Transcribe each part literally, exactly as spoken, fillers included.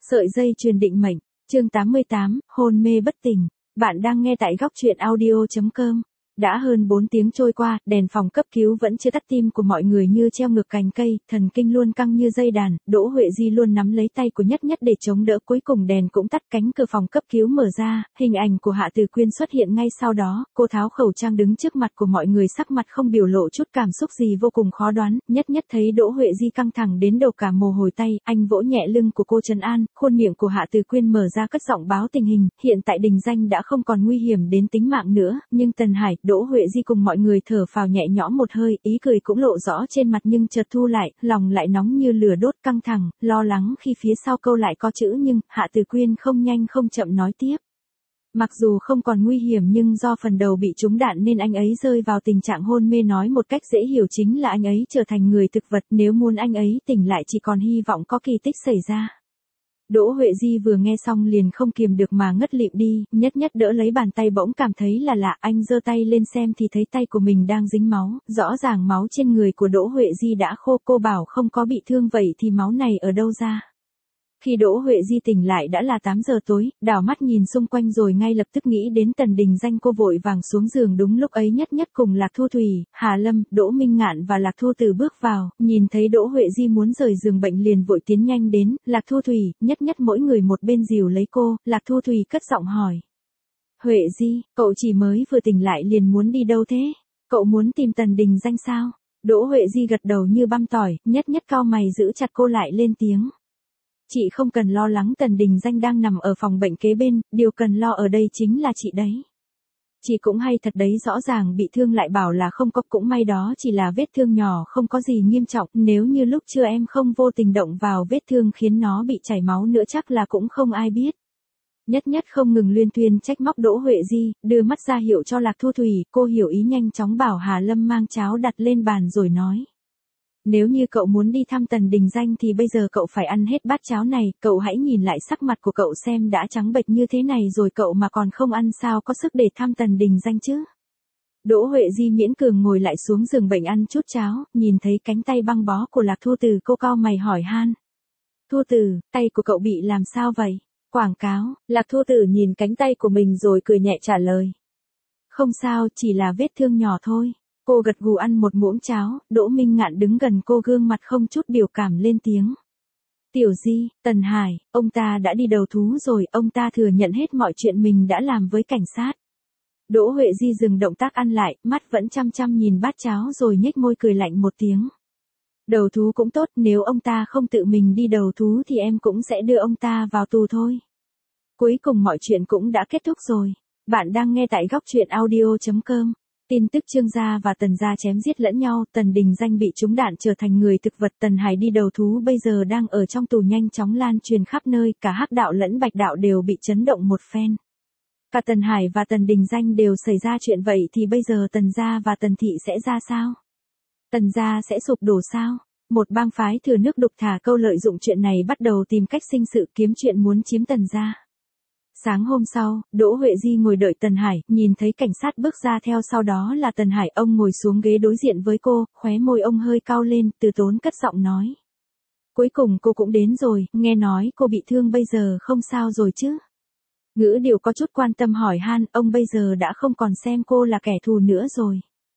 Sợi dây truyền định mệnh, chương tám mươi tám, hôn mê bất tỉnh. Bạn đang nghe tại góc truyện audio chấm com. Đã hơn bốn tiếng trôi qua, đèn phòng cấp cứu vẫn chưa tắt, tim của mọi người như treo ngược cành cây, thần kinh luôn căng như dây đàn, Đỗ Huệ Di luôn nắm lấy tay của Nhất Nhất để chống đỡ, cuối cùng đèn cũng tắt, cánh cửa phòng cấp cứu mở ra, hình ảnh của Hạ Từ Quyên xuất hiện ngay sau đó, cô tháo khẩu trang đứng trước mặt của mọi người, sắc mặt không biểu lộ chút cảm xúc gì, vô cùng khó đoán. Nhất Nhất thấy Đỗ Huệ Di căng thẳng đến đầu cả mồ hôi tay, anh vỗ nhẹ lưng của cô trấn an, khuôn miệng của Hạ Từ Quyên mở ra cất giọng báo tình hình, hiện tại Đình Danh đã không còn nguy hiểm đến tính mạng nữa, nhưng Tần Hải, Đỗ Huệ Di cùng mọi người thở phào nhẹ nhõm một hơi, ý cười cũng lộ rõ trên mặt nhưng chợt thu lại, lòng lại nóng như lửa đốt, căng thẳng, lo lắng khi phía sau câu lại có chữ nhưng. Hạ Từ Quyên không nhanh không chậm nói tiếp. Mặc dù không còn nguy hiểm nhưng do phần đầu bị trúng đạn nên anh ấy rơi vào tình trạng hôn mê, nói một cách dễ hiểu chính là anh ấy trở thành người thực vật, nếu muốn anh ấy tỉnh lại chỉ còn hy vọng có kỳ tích xảy ra. Đỗ Huệ Di vừa nghe xong liền không kiềm được mà ngất lịm đi, Nhất Nhất đỡ lấy bàn tay bỗng cảm thấy là lạ, anh giơ tay lên xem thì thấy tay của mình đang dính máu, rõ ràng máu trên người của Đỗ Huệ Di đã khô, cô bảo không có bị thương vậy thì máu này ở đâu ra. Khi Đỗ Huệ Di tỉnh lại đã là tám giờ tối, đảo mắt nhìn xung quanh rồi ngay lập tức nghĩ đến Tần Đình Danh, cô vội vàng xuống giường, đúng lúc ấy Nhất Nhất cùng Lạc Thu Thủy, Hà Lâm, Đỗ Minh Ngạn và Lạc Thu Từ bước vào, nhìn thấy Đỗ Huệ Di muốn rời giường bệnh liền vội tiến nhanh đến, Lạc Thu Thủy, Nhất Nhất mỗi người một bên dìu lấy cô, Lạc Thu Thủy cất giọng hỏi. Huệ Di, cậu chỉ mới vừa tỉnh lại liền muốn đi đâu thế? Cậu muốn tìm Tần Đình Danh sao? Đỗ Huệ Di gật đầu như băm tỏi, Nhất Nhất cau mày giữ chặt cô lại lên tiếng. Chị không cần lo lắng, Tần Đình Danh đang nằm ở phòng bệnh kế bên, điều cần lo ở đây chính là chị đấy. Chị cũng hay thật đấy, rõ ràng bị thương lại bảo là không có, cũng may đó chỉ là vết thương nhỏ không có gì nghiêm trọng, nếu như lúc trưa em không vô tình động vào vết thương khiến nó bị chảy máu nữa chắc là cũng không ai biết. Nhất Nhất không ngừng luyên thuyên trách móc Đỗ Huệ Di, đưa mắt ra hiệu cho Lạc Thu Thủy, cô hiểu ý nhanh chóng bảo Hà Lâm mang cháo đặt lên bàn rồi nói. Nếu như cậu muốn đi thăm Tần Đình Danh thì bây giờ cậu phải ăn hết bát cháo này, cậu hãy nhìn lại sắc mặt của cậu xem đã trắng bệch như thế này rồi cậu mà còn không ăn sao có sức để thăm Tần Đình Danh chứ. Đỗ Huệ Di miễn cường ngồi lại xuống giường bệnh ăn chút cháo, nhìn thấy cánh tay băng bó của Lạc Thu Từ, cô cau mày hỏi han. Thu Từ, tay của cậu bị làm sao vậy? Quảng cáo. Lạc Thu Từ nhìn cánh tay của mình rồi cười nhẹ trả lời. Không sao, chỉ là vết thương nhỏ thôi. Cô gật gù ăn một muỗng cháo, Đỗ Minh Ngạn đứng gần cô gương mặt không chút biểu cảm lên tiếng. Tiểu Di, Tần Hải, ông ta đã đi đầu thú rồi, ông ta thừa nhận hết mọi chuyện mình đã làm với cảnh sát. Đỗ Huệ Di dừng động tác ăn lại, mắt vẫn chăm chăm nhìn bát cháo rồi nhếch môi cười lạnh một tiếng. Đầu thú cũng tốt, nếu ông ta không tự mình đi đầu thú thì em cũng sẽ đưa ông ta vào tù thôi. Cuối cùng mọi chuyện cũng đã kết thúc rồi. Bạn đang nghe tại góc truyện audio chấm com. Tin tức Trương gia và Tần gia chém giết lẫn nhau, Tần Đình Danh bị trúng đạn trở thành người thực vật, Tần Hải đi đầu thú bây giờ đang ở trong tù, nhanh chóng lan truyền khắp nơi, cả Hắc đạo lẫn Bạch đạo đều bị chấn động một phen. Cả Tần Hải và Tần Đình Danh đều xảy ra chuyện, vậy thì bây giờ Tần gia và Tần thị sẽ ra sao? Tần gia sẽ sụp đổ sao? Một bang phái thừa nước đục thả câu lợi dụng chuyện này bắt đầu tìm cách sinh sự kiếm chuyện muốn chiếm Tần gia. Sáng hôm sau, Đỗ Huệ Di ngồi đợi Tần Hải, nhìn thấy cảnh sát bước ra theo sau đó là Tần Hải, ông ngồi xuống ghế đối diện với cô, khóe môi ông hơi cau lên, từ tốn cất giọng nói. Cuối cùng cô cũng đến rồi, nghe nói cô bị thương bây giờ không sao rồi chứ? Ngữ điệu có chút quan tâm hỏi han, ông bây giờ đã không còn xem cô là kẻ thù nữa rồi.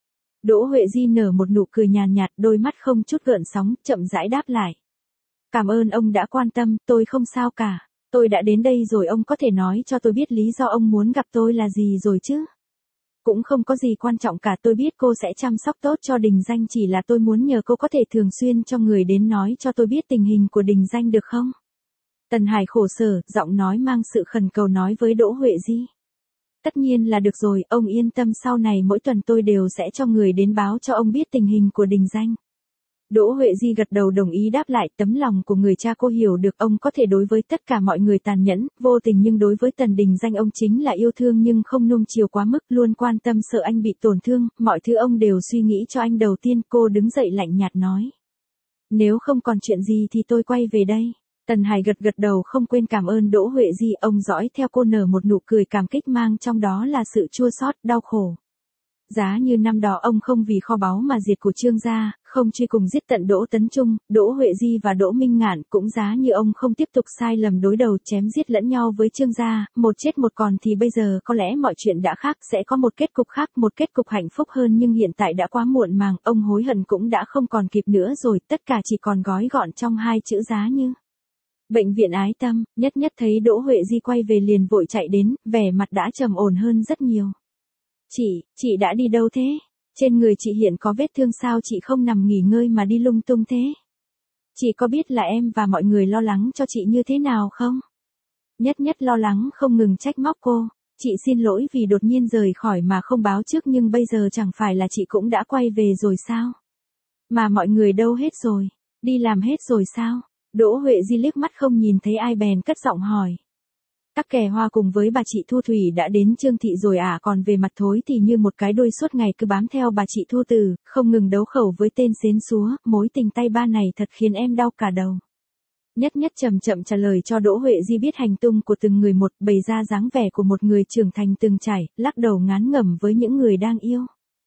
Đỗ Huệ Di nở một nụ cười nhàn nhạt, đôi mắt không chút gợn sóng, chậm rãi đáp lại. Cảm ơn ông đã quan tâm, tôi không sao cả. Tôi đã đến đây rồi, ông có thể nói cho tôi biết lý do ông muốn gặp tôi là gì rồi chứ? Cũng không có gì quan trọng cả, tôi biết cô sẽ chăm sóc tốt cho Đình Danh, chỉ là tôi muốn nhờ cô có thể thường xuyên cho người đến nói cho tôi biết tình hình của Đình Danh được không? Tần Hải khổ sở, giọng nói mang sự khẩn cầu nói với Đỗ Huệ Di. Tất nhiên là được rồi, ông yên tâm, sau này mỗi tuần tôi đều sẽ cho người đến báo cho ông biết tình hình của Đình Danh. Đỗ Huệ Di gật đầu đồng ý đáp lại, tấm lòng của người cha cô hiểu được, ông có thể đối với tất cả mọi người tàn nhẫn, vô tình nhưng đối với Tần Đình Danh ông chính là yêu thương nhưng không nuông chiều quá mức, luôn quan tâm sợ anh bị tổn thương, mọi thứ ông đều suy nghĩ cho anh đầu tiên. Cô đứng dậy lạnh nhạt nói. Nếu không còn chuyện gì thì tôi quay về đây. Tần Hải gật gật đầu không quên cảm ơn Đỗ Huệ Di, ông dõi theo cô nở một nụ cười cảm kích mang trong đó là sự chua xót, đau khổ. Giá như năm đó ông không vì kho báu mà diệt của Trương gia, không truy cùng giết tận Đỗ Tấn Trung, Đỗ Huệ Di và Đỗ Minh Ngạn, cũng giá như ông không tiếp tục sai lầm đối đầu chém giết lẫn nhau với Trương gia, một chết một còn thì bây giờ có lẽ mọi chuyện đã khác, sẽ có một kết cục khác, một kết cục hạnh phúc hơn, nhưng hiện tại đã quá muộn màng, ông hối hận cũng đã không còn kịp nữa rồi, tất cả chỉ còn gói gọn trong hai chữ giá như. Bệnh viện Ái Tâm, Nhất Nhất thấy Đỗ Huệ Di quay về liền vội chạy đến, vẻ mặt đã trầm ổn hơn rất nhiều. Chị, chị đã đi đâu thế? Trên người chị hiện có vết thương sao chị không nằm nghỉ ngơi mà đi lung tung thế? Chị có biết là em và mọi người lo lắng cho chị như thế nào không? Nhất Nhất lo lắng không ngừng trách móc cô. Chị xin lỗi vì đột nhiên rời khỏi mà không báo trước, nhưng bây giờ chẳng phải là chị cũng đã quay về rồi sao? Mà mọi người đâu hết rồi? Đi làm hết rồi sao? Đỗ Huệ Di liếc mắt không nhìn thấy ai bèn cất giọng hỏi. Tắc Kè Hoa cùng với bà chị Thu Thủy đã đến Trương thị rồi à, còn về mặt Thối thì như một cái đuôi suốt ngày cứ bám theo bà chị Thu Tử, không ngừng đấu khẩu với tên xến xúa, mối tình tay ba này thật khiến em đau cả đầu. Nhất Nhất chậm chậm trả lời cho Đỗ Huệ Di biết hành tung của từng người một, bày ra dáng vẻ của một người trưởng thành từng trải, lắc đầu ngán ngẩm với những người đang yêu.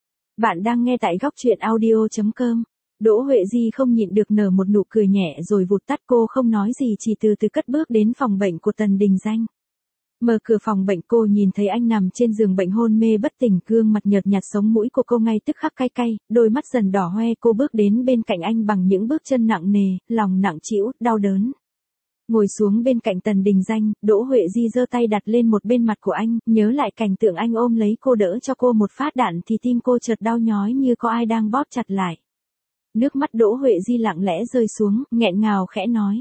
Bạn đang nghe tại góc truyện audio chấm com. Đỗ Huệ Di không nhịn được nở một nụ cười nhẹ rồi vụt tắt, cô không nói gì chỉ từ từ cất bước đến phòng bệnh của Tần Đình Danh. Mở cửa phòng bệnh cô nhìn thấy anh nằm trên giường bệnh hôn mê bất tỉnh, gương mặt nhợt nhạt, sống mũi của cô ngay tức khắc cay cay, đôi mắt dần đỏ hoe, cô bước đến bên cạnh anh bằng những bước chân nặng nề, lòng nặng trĩu, đau đớn. Ngồi xuống bên cạnh Tần Đình Danh, Đỗ Huệ Di giơ tay đặt lên một bên mặt của anh, nhớ lại cảnh tượng anh ôm lấy cô đỡ cho cô một phát đạn thì tim cô chợt đau nhói như có ai đang bóp chặt lại. Nước mắt Đỗ Huệ Di lặng lẽ rơi xuống, nghẹn ngào khẽ nói.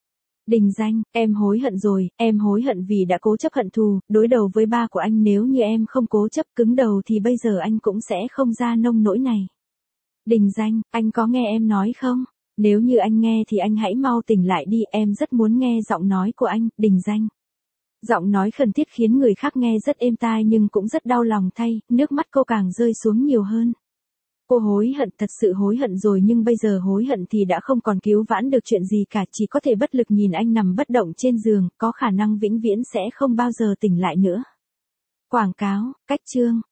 Đình Danh, em hối hận rồi, em hối hận vì đã cố chấp hận thù, đối đầu với ba của anh, nếu như em không cố chấp cứng đầu thì bây giờ anh cũng sẽ không ra nông nỗi này. Đình Danh, anh có nghe em nói không? Nếu như anh nghe thì anh hãy mau tỉnh lại đi, em rất muốn nghe giọng nói của anh, Đình Danh. Giọng nói khẩn thiết khiến người khác nghe rất êm tai nhưng cũng rất đau lòng thay, nước mắt cô càng rơi xuống nhiều hơn. Cô hối hận, thật sự hối hận rồi, nhưng bây giờ hối hận thì đã không còn cứu vãn được chuyện gì cả, chỉ có thể bất lực nhìn anh nằm bất động trên giường, có khả năng vĩnh viễn sẽ không bao giờ tỉnh lại nữa. Quảng cáo, cách chương.